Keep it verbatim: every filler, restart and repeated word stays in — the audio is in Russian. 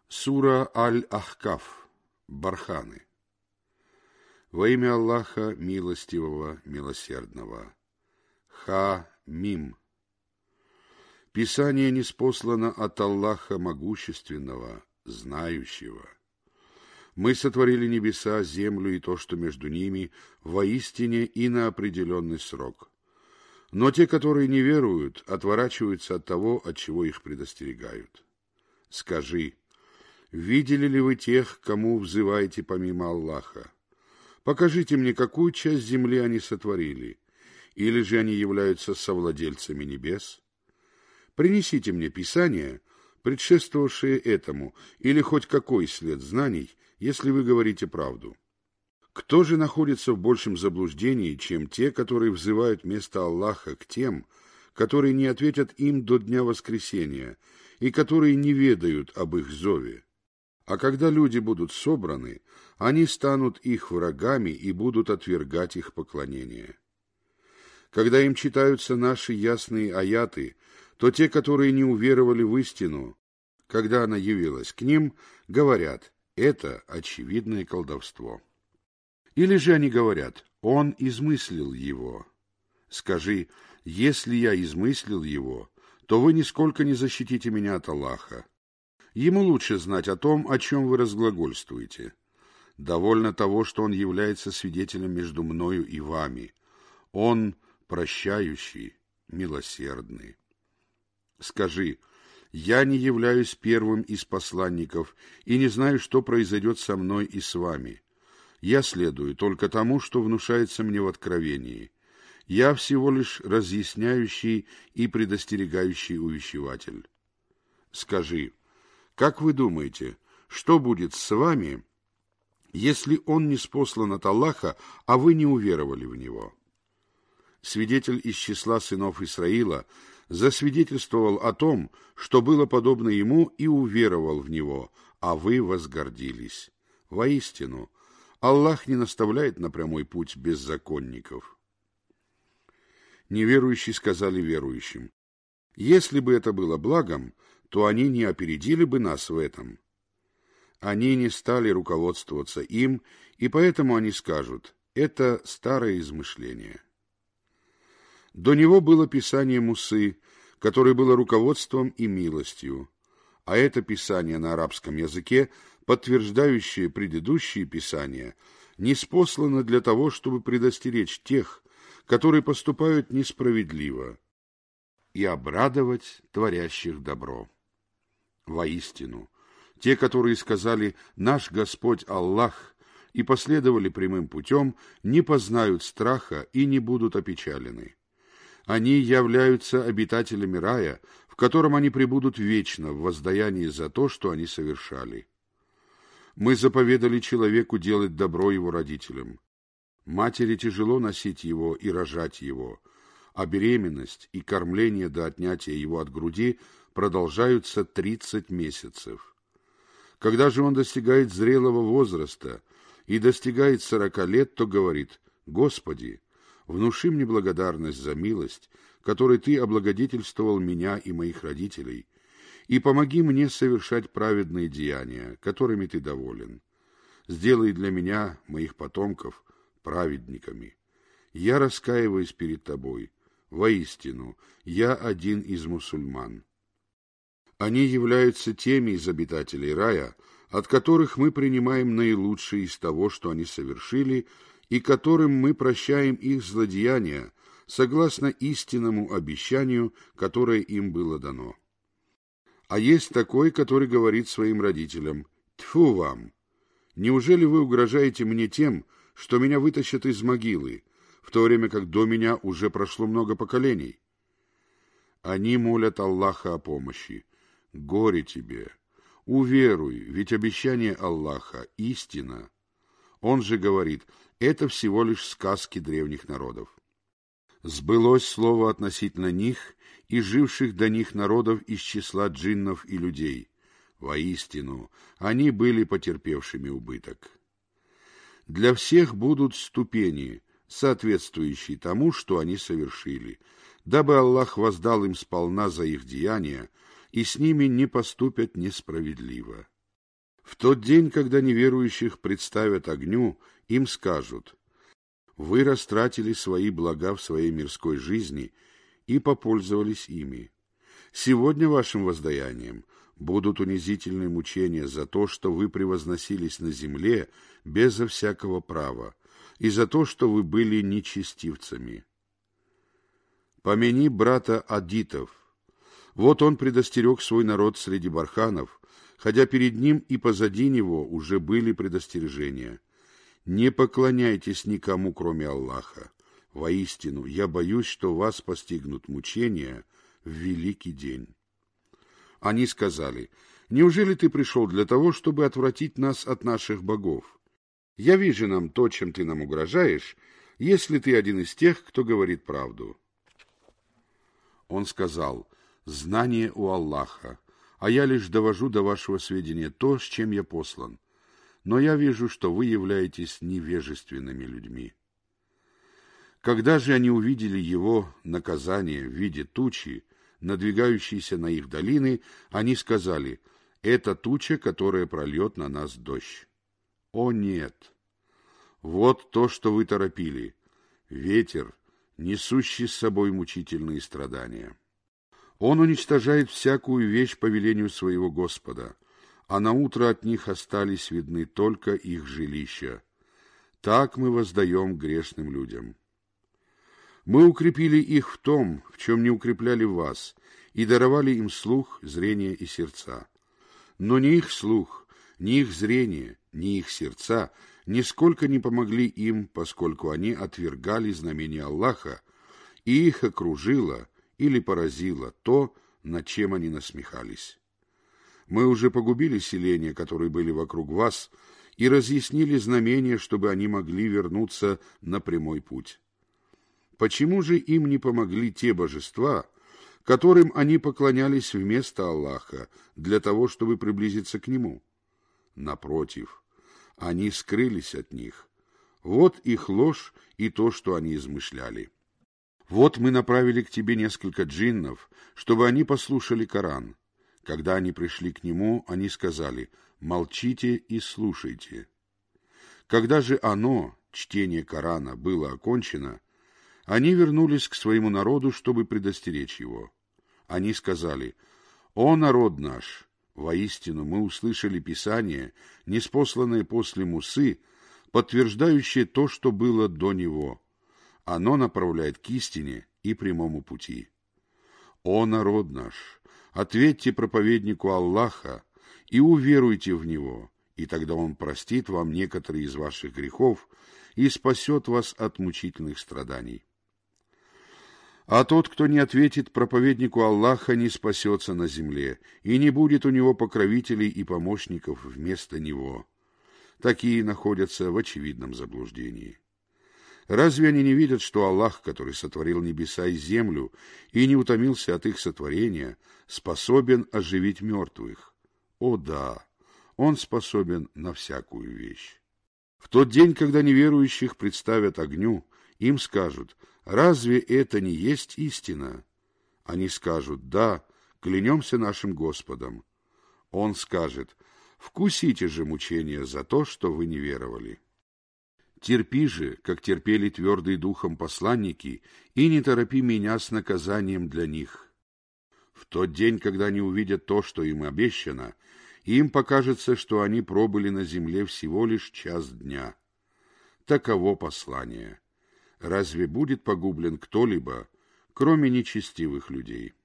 Сура Аль-Ахкаф. Барханы. Во имя Аллаха Милостивого, Милосердного. Ха-Мим. Писание ниспослано от Аллаха Могущественного, Знающего. Мы сотворили небеса, землю и то, что между ними, воистине и на определенный срок. Но те, которые не веруют, отворачиваются от того, от чего их предостерегают. Скажи: видели ли вы тех, кому взываете помимо Аллаха? Покажите мне, какую часть земли они сотворили, или же они являются совладельцами небес? Принесите мне Писание, предшествовавшее этому, или хоть какой след знаний, если вы говорите правду. Кто же находится в большем заблуждении, чем те, которые взывают вместо Аллаха к тем, которые не ответят им до дня воскресения, и которые не ведают об их зове? А когда люди будут собраны, они станут их врагами и будут отвергать их поклонение. Когда им читаются наши ясные аяты, то те, которые не уверовали в истину, когда она явилась к ним, говорят: это очевидное колдовство. Или же они говорят: он измыслил его. Скажи: если я измыслил его, то вы нисколько не защитите меня от Аллаха. Ему лучше знать о том, о чем вы разглагольствуете. Довольно того, что он является свидетелем между мною и вами. Он прощающий, милосердный. Скажи: я не являюсь первым из посланников и не знаю, что произойдет со мной и с вами. Я следую только тому, что внушается мне в откровении. Я всего лишь разъясняющий и предостерегающий увещеватель. Скажи: как вы думаете, что будет с вами, если он ниспослан от Аллаха, а вы не уверовали в него? Свидетель из числа сынов Исраила засвидетельствовал о том, что было подобно ему, и уверовал в него, а вы возгордились. Воистину, Аллах не наставляет на прямой путь беззаконников. Неверующие сказали верующим: если бы это было благом, то они не опередили бы нас в этом. Они не стали руководствоваться им, и поэтому они скажут: это старое измышление. До него было Писание Мусы, которое было руководством и милостью, а это Писание на арабском языке, подтверждающее предыдущие Писания, ниспослано для того, чтобы предостеречь тех, которые поступают несправедливо, и обрадовать творящих добро. Воистину, те, которые сказали: «Наш Господь Аллах», и последовали прямым путем, не познают страха и не будут опечалены. Они являются обитателями рая, в котором они пребудут вечно в воздаянии за то, что они совершали. Мы заповедали человеку делать добро его родителям. Матери тяжело носить его и рожать его, а беременность и кормление до отнятия его от груди продолжаются тридцать месяцев. Когда же он достигает зрелого возраста и достигает сорока лет, то говорит: «Господи, внуши мне благодарность за милость, которой Ты облагодетельствовал меня и моих родителей, и помоги мне совершать праведные деяния, которыми Ты доволен. Сделай для меня, моих потомков, праведниками. Я раскаиваюсь перед Тобой. Воистину, я один из мусульман». Они являются теми из обитателей рая, от которых мы принимаем наилучшее из того, что они совершили, и которым мы прощаем их злодеяния, согласно истинному обещанию, которое им было дано. А есть такой, который говорит своим родителям: «Тьфу вам! Неужели вы угрожаете мне тем, что меня вытащат из могилы, в то время как до меня уже прошло много поколений?» Они молят Аллаха о помощи. Горе тебе! Уверуй, ведь обещание Аллаха — истина. Он же говорит: это всего лишь сказки древних народов. Сбылось слово относительно них и живших до них народов из числа джиннов и людей. Воистину, они были потерпевшими убыток. Для всех будут ступени, соответствующие тому, что они совершили, дабы Аллах воздал им сполна за их деяния, и с ними не поступят несправедливо. В тот день, когда неверующих представят огню, им скажут: «Вы растратили свои блага в своей мирской жизни и попользовались ими. Сегодня вашим воздаянием будут унизительные мучения за то, что вы превозносились на земле безо всякого права, и за то, что вы были нечестивцами. Помяни брата Адитов. Вот он предостерег свой народ среди барханов, хотя перед ним и позади него уже были предостережения. Не поклоняйтесь никому, кроме Аллаха. Воистину, я боюсь, что вас постигнут мучения в великий день». Они сказали: «Неужели ты пришел для того, чтобы отвратить нас от наших богов? Яви же нам то, чем ты нам угрожаешь, если ты один из тех, кто говорит правду». Он сказал: «Знание у Аллаха, а я лишь довожу до вашего сведения то, с чем я послан. Но я вижу, что вы являетесь невежественными людьми». Когда же они увидели его наказание в виде тучи, надвигающейся на их долины, они сказали: «Это туча, которая прольет на нас дождь». О нет! Вот то, что вы торопили: ветер, несущий с собой мучительные страдания. Он уничтожает всякую вещь по велению своего Господа, а наутро от них остались видны только их жилища. Так мы воздаем грешным людям. Мы укрепили их в том, в чем не укрепляли вас, и даровали им слух, зрение и сердца. Но ни их слух, ни их зрение, ни их сердца нисколько не помогли им, поскольку они отвергали знамения Аллаха, и их окружило или поразило то, над чем они насмехались. Мы уже погубили селения, которые были вокруг вас, и разъяснили знамения, чтобы они могли вернуться на прямой путь. Почему же им не помогли те божества, которым они поклонялись вместо Аллаха, для того, чтобы приблизиться к Нему? Напротив, они скрылись от них. Вот их ложь и то, что они измышляли. Вот мы направили к тебе несколько джиннов, чтобы они послушали Коран. Когда они пришли к нему, они сказали: «Молчите и слушайте». Когда же оно, чтение Корана, было окончено, они вернулись к своему народу, чтобы предостеречь его. Они сказали: «О народ наш! Воистину мы услышали Писание, ниспосланное после Мусы, подтверждающее то, что было до него. Оно направляет к истине и прямому пути. О народ наш! Ответьте проповеднику Аллаха и уверуйте в Него, и тогда Он простит вам некоторые из ваших грехов и спасет вас от мучительных страданий. А тот, кто не ответит проповеднику Аллаха, не спасется на земле, и не будет у него покровителей и помощников вместо него. Такие находятся в очевидном заблуждении. Разве они не видят, что Аллах, который сотворил небеса и землю и не утомился от их сотворения, способен оживить мертвых? О да, Он способен на всякую вещь. В тот день, когда неверующих представят огню, им скажут: «Разве это не есть истина?» Они скажут: «Да, клянемся нашим Господом». Он скажет: «Вкусите же мучения за то, что вы не веровали». Терпи же, как терпели твердые духом посланники, и не торопи меня с наказанием для них. В тот день, когда они увидят то, что им обещано, им покажется, что они пробыли на земле всего лишь час дня. Таково послание. Разве будет погублен кто-либо, кроме нечестивых людей?